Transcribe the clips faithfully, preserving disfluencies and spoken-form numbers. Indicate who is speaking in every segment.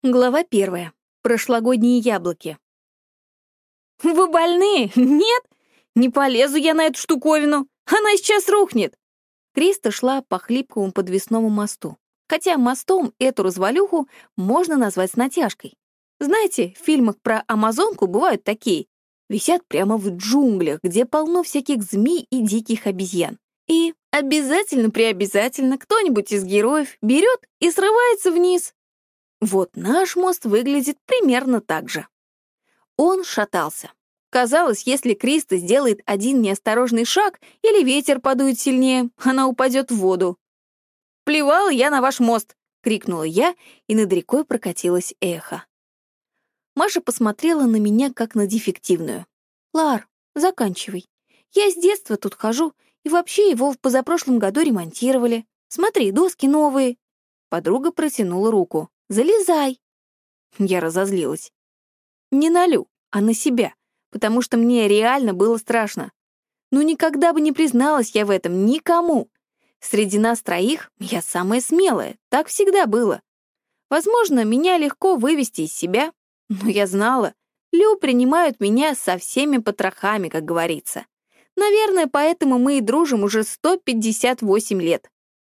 Speaker 1: Глава первая. Прошлогодние яблоки. «Вы больны? Нет? Не полезу я на эту штуковину. Она сейчас рухнет!» Криста шла по хлипкому подвесному мосту. Хотя мостом эту развалюху можно назвать с натяжкой. Знаете, в фильмах про Амазонку бывают такие. Висят прямо в джунглях, где полно всяких змей и диких обезьян. И обязательно-преобязательно кто-нибудь из героев берет и срывается вниз. Вот наш мост выглядит примерно так же. Он шатался. Казалось, если Криста сделает один неосторожный шаг или ветер подует сильнее, она упадет в воду. «Плевала я на ваш мост!» — крикнула я, и над рекой прокатилось эхо. Маша посмотрела на меня, как на дефективную. «Лар, заканчивай. Я с детства тут хожу, и вообще его в позапрошлом году ремонтировали. Смотри, доски новые». Подруга протянула руку. «Залезай!» Я разозлилась. Не на Лю, а на себя, потому что мне реально было страшно. Ну никогда бы не призналась я в этом никому. Среди нас троих я самая смелая, так всегда было. Возможно, меня легко вывести из себя, но я знала, Лю принимают меня со всеми потрохами, как говорится. Наверное, поэтому мы и дружим уже сто пятьдесят восемь лет.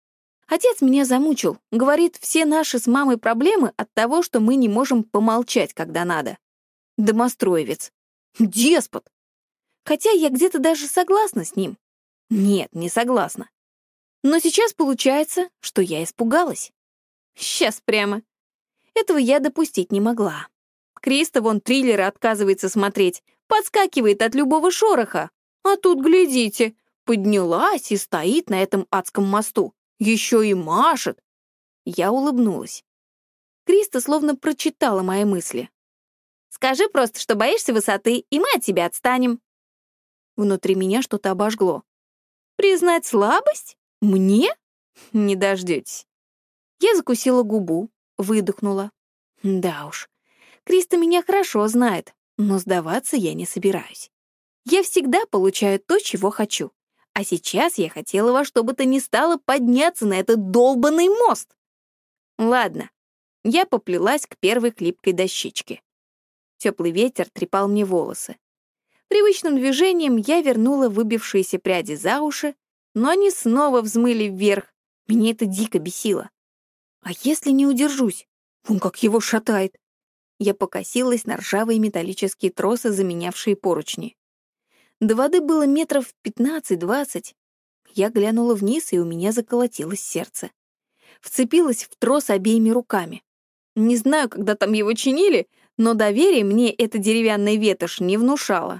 Speaker 1: Отец меня замучил. Говорит, все наши с мамой проблемы от того, что мы не можем помолчать, когда надо. Домостроевец. Деспот. Хотя я где-то даже согласна с ним. Нет, не согласна. Но сейчас получается, что я испугалась. Сейчас прямо. Этого я допустить не могла. Криста вон триллеры отказывается смотреть, подскакивает от любого шороха. А тут, глядите, поднялась и стоит на этом адском мосту. Еще и машет. Я улыбнулась. Криста словно прочитала мои мысли. «Скажи просто, что боишься высоты, и мы от тебя отстанем». Внутри меня что-то обожгло. «Признать слабость? Мне? Не дождетесь». Я закусила губу, выдохнула. Да уж, Криста меня хорошо знает, но сдаваться я не собираюсь. Я всегда получаю то, чего хочу. А сейчас я хотела во что бы то ни стало подняться на этот долбанный мост. Ладно, я поплелась к первой хлипкой дощечке. Теплый ветер трепал мне волосы. Привычным движением я вернула выбившиеся пряди за уши, но они снова взмыли вверх. Меня это дико бесило. А если не удержусь? Вон как его шатает. Я покосилась на ржавые металлические тросы, заменявшие поручни. До воды было метров пятнадцать-двадцать. Я глянула вниз, и у меня заколотилось сердце. Вцепилась в трос обеими руками. Не знаю, когда там его чинили, но доверие мне эта деревянная ветошь не внушала.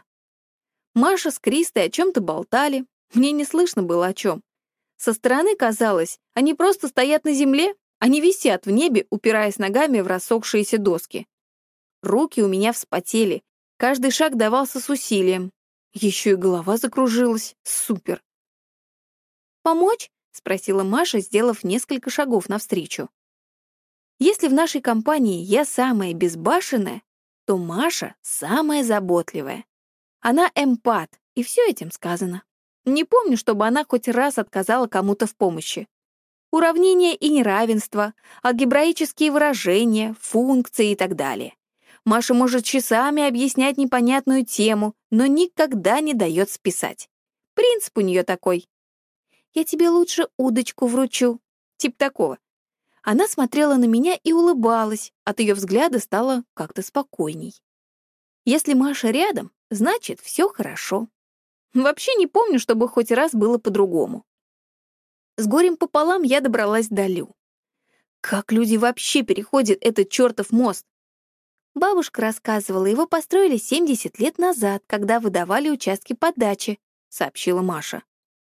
Speaker 1: Маша с Кристой о чем-то болтали. Мне не слышно было о чем. Со стороны казалось, они просто стоят на земле, они висят в небе, упираясь ногами в рассохшиеся доски. Руки у меня вспотели, каждый шаг давался с усилием. Еще и голова закружилась. Супер. «Помочь?» — спросила Маша, сделав несколько шагов навстречу. Если в нашей компании я самая безбашенная, то Маша самая заботливая. Она эмпат, и все этим сказано. Не помню, чтобы она хоть раз отказала кому-то в помощи. Уравнения и неравенства, алгебраические выражения, функции и так далее. Маша может часами объяснять непонятную тему, но никогда не дает списать. Принцип у нее такой. «Я тебе лучше удочку вручу». Тип такого. Она смотрела на меня и улыбалась, от ее взгляда стало как-то спокойней. Если Маша рядом, значит, все хорошо. Вообще не помню, чтобы хоть раз было по-другому. С горем пополам я добралась до Лю. Как люди вообще переходят этот чертов мост? Бабушка рассказывала, его построили семьдесят лет назад, когда выдавали участки под дачи, сообщила Маша.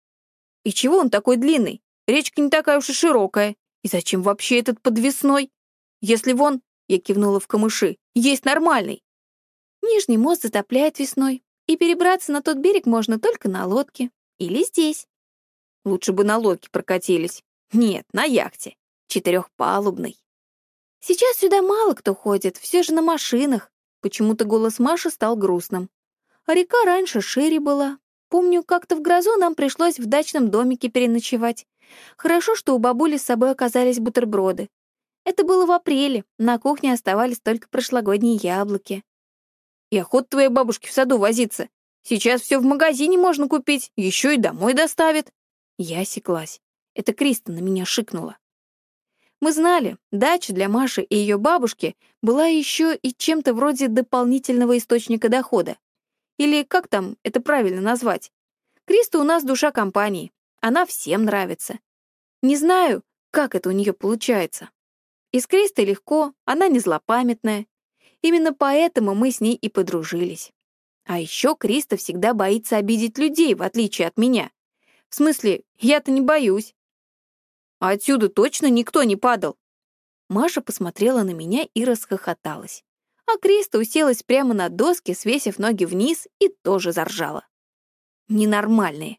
Speaker 1: И чего он такой длинный? Речка не такая уж и широкая. И зачем вообще этот подвесной? Если вон, я кивнула в камыши, есть нормальный. Нижний мост затопляет весной, и перебраться на тот берег можно только на лодке. Или здесь. Лучше бы на лодке прокатились. Нет, на яхте. Четырехпалубной. Сейчас сюда мало кто ходит, все же на машинах. Почему-то голос Маши стал грустным. А река раньше шире была. Помню, как-то в грозу нам пришлось в дачном домике переночевать. Хорошо, что у бабули с собой оказались бутерброды. Это было в апреле, на кухне оставались только прошлогодние яблоки. И охота твоей бабушки в саду возиться. Сейчас все в магазине можно купить, еще и домой доставят. Я осеклась. Это Криста на меня шикнула. Мы знали, дача для Маши и ее бабушки была еще и чем-то вроде дополнительного источника дохода. Или как там это правильно назвать? Криста у нас душа компании. Она всем нравится. Не знаю, как это у нее получается. И с Кристой легко, она не злопамятная. Именно поэтому мы с ней и подружились. А еще Криста всегда боится обидеть людей, в отличие от меня. В смысле, я-то не боюсь. А отсюда точно никто не падал. Маша посмотрела на меня и расхохоталась. А Криста уселась прямо на доске, свесив ноги вниз, и тоже заржала. Ненормальные.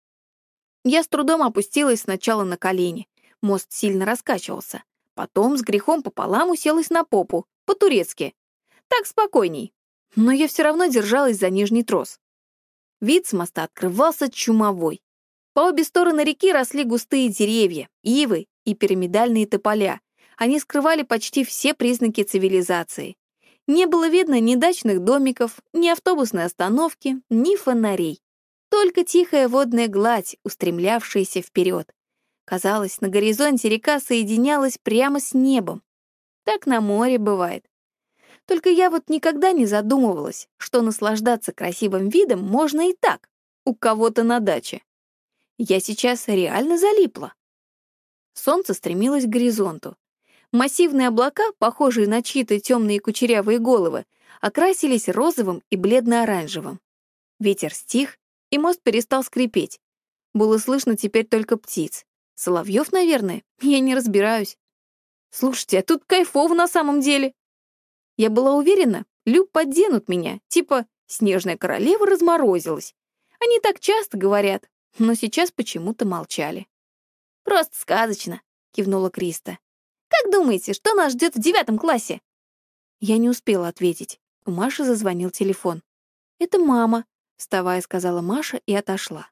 Speaker 1: Я с трудом опустилась сначала на колени. Мост сильно раскачивался. Потом с грехом пополам уселась на попу, по-турецки. Так спокойней. Но я все равно держалась за нижний трос. Вид с моста открывался чумовой. По обе стороны реки росли густые деревья, ивы и пирамидальные тополя. Они скрывали почти все признаки цивилизации. Не было видно ни дачных домиков, ни автобусной остановки, ни фонарей. Только тихая водная гладь, устремлявшаяся вперед. Казалось, на горизонте река соединялась прямо с небом. Так на море бывает. Только я вот никогда не задумывалась, что наслаждаться красивым видом можно и так, у кого-то на даче. Я сейчас реально залипла. Солнце стремилось к горизонту. Массивные облака, похожие на чьи-то темные кучерявые головы, окрасились розовым и бледно-оранжевым. Ветер стих, и мост перестал скрипеть. Было слышно теперь только птиц. Соловьев, наверное, я не разбираюсь. Слушайте, а тут кайфово на самом деле. Я была уверена, Лю подденут меня, типа «Снежная королева разморозилась». Они так часто говорят, но сейчас почему-то молчали. «Просто сказочно», — кивнула Криста. «Как думаете, что нас ждет в девятом классе?» Я не успела ответить. У Маши зазвонил телефон. «Это мама», — вставая, сказала Маша и отошла.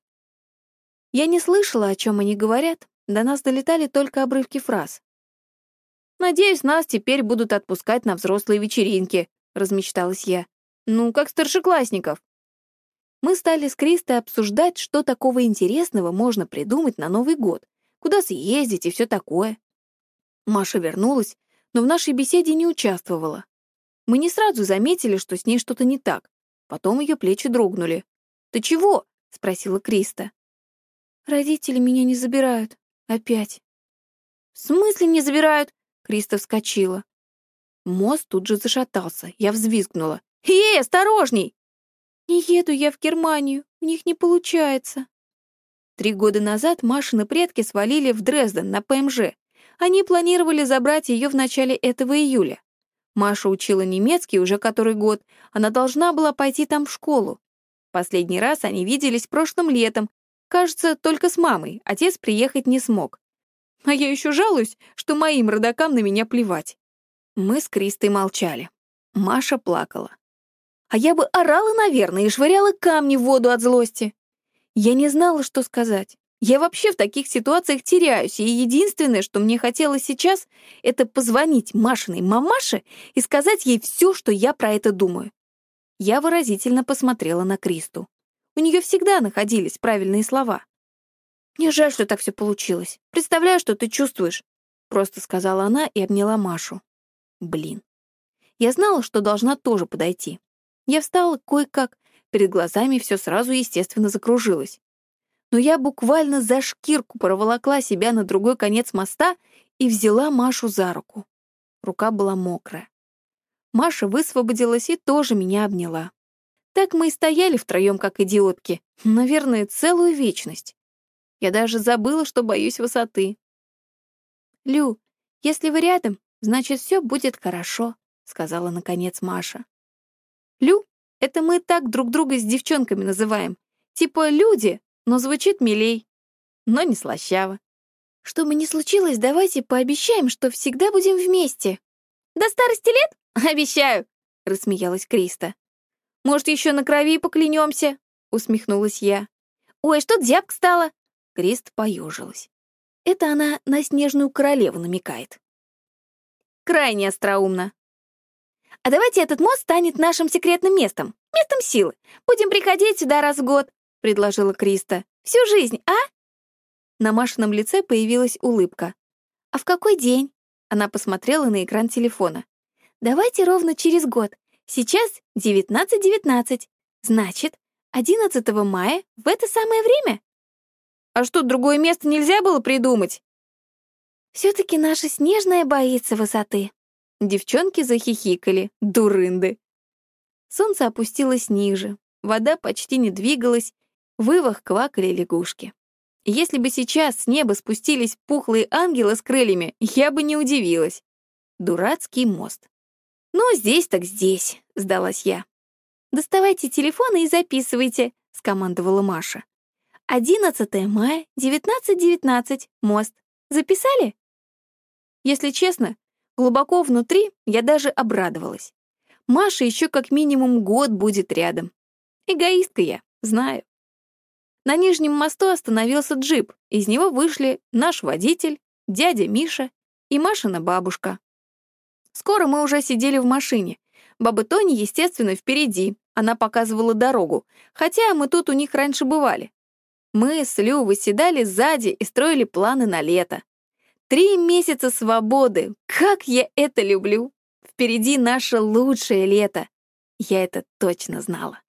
Speaker 1: Я не слышала, о чем они говорят, до нас долетали только обрывки фраз. «Надеюсь, нас теперь будут отпускать на взрослые вечеринки», — размечталась я. «Ну, как старшеклассников». Мы стали с Кристой обсуждать, что такого интересного можно придумать на Новый год, куда съездить и все такое. Маша вернулась, но в нашей беседе не участвовала. Мы не сразу заметили, что с ней что-то не так. Потом ее плечи дрогнули. «Ты чего?» — спросила Криста. «Родители меня не забирают. Опять». «В смысле не забирают?» Криста вскочила. Мост тут же зашатался. Я взвизгнула. «Эй, осторожней!» «Не еду я в Германию. У них не получается». Три года назад Машины предки свалили в Дрезден на ПМЖ. Они планировали забрать ее в начале этого июля. Маша учила немецкий уже который год. Она должна была пойти там в школу. Последний раз они виделись прошлым летом. Кажется, только с мамой. Отец приехать не смог. А я еще жалуюсь, что моим родакам на меня плевать. Мы с Кристой молчали. Маша плакала. А я бы орала, наверное, и швыряла камни в воду от злости. Я не знала, что сказать. Я вообще в таких ситуациях теряюсь, и единственное, что мне хотелось сейчас, это позвонить Машиной мамаше и сказать ей все, что я про это думаю. Я выразительно посмотрела на Кристу. У нее всегда находились правильные слова. «Мне жаль, что так все получилось. Представляю, что ты чувствуешь», — просто сказала она и обняла Машу. Блин. Я знала, что должна тоже подойти. Я встала кое-как, перед глазами все сразу, естественно, закружилось. Но я буквально за шкирку проволокла себя на другой конец моста и взяла Машу за руку. Рука была мокрая. Маша высвободилась и тоже меня обняла. Так мы и стояли втроем, как идиотки, наверное, целую вечность. Я даже забыла, что боюсь высоты. «Лю, если вы рядом, значит, все будет хорошо», — сказала, наконец, Маша. «Лю» — это мы так друг друга с девчонками называем. Типа «люди», но звучит милей, но не слащаво. «Что бы ни случилось, давайте пообещаем, что всегда будем вместе». «До старости лет? Обещаю», — рассмеялась Криста. «Может, еще на крови поклянемся?» — усмехнулась я. «Ой, что зябко стало?» Криста поежилась. Это она на снежную королеву намекает. Крайне остроумно. А давайте этот мост станет нашим секретным местом, местом силы. Будем приходить сюда раз в год, предложила Криста. Всю жизнь, а? На Машином лице появилась улыбка. А в какой день? Она посмотрела на экран телефона. Давайте ровно через год. Сейчас девятнадцать девятнадцать. Значит, одиннадцатого мая в это самое время. А что, другое место нельзя было придумать? Все-таки наша Снежная боится высоты. Девчонки захихикали, дурынды. Солнце опустилось ниже, вода почти не двигалась, в ивах квакали лягушки. Если бы сейчас с неба спустились пухлые ангелы с крыльями, я бы не удивилась. Дурацкий мост. «Ну, здесь так здесь», — сдалась я. «Доставайте телефоны и записывайте», — скомандовала Маша. одиннадцатого мая, девятнадцать девятнадцать, мост. Записали?» Если честно, глубоко внутри я даже обрадовалась. Маша еще как минимум год будет рядом. Эгоистка я, знаю. На Нижнем мосту остановился джип. Из него вышли наш водитель, дядя Миша и Машина бабушка. Скоро мы уже сидели в машине. Баба Тоня, естественно, впереди. Она показывала дорогу, хотя мы тут у них раньше бывали. Мы с Лю выседали сзади и строили планы на лето. Три месяца свободы. Как я это люблю! Впереди наше лучшее лето. Я это точно знала.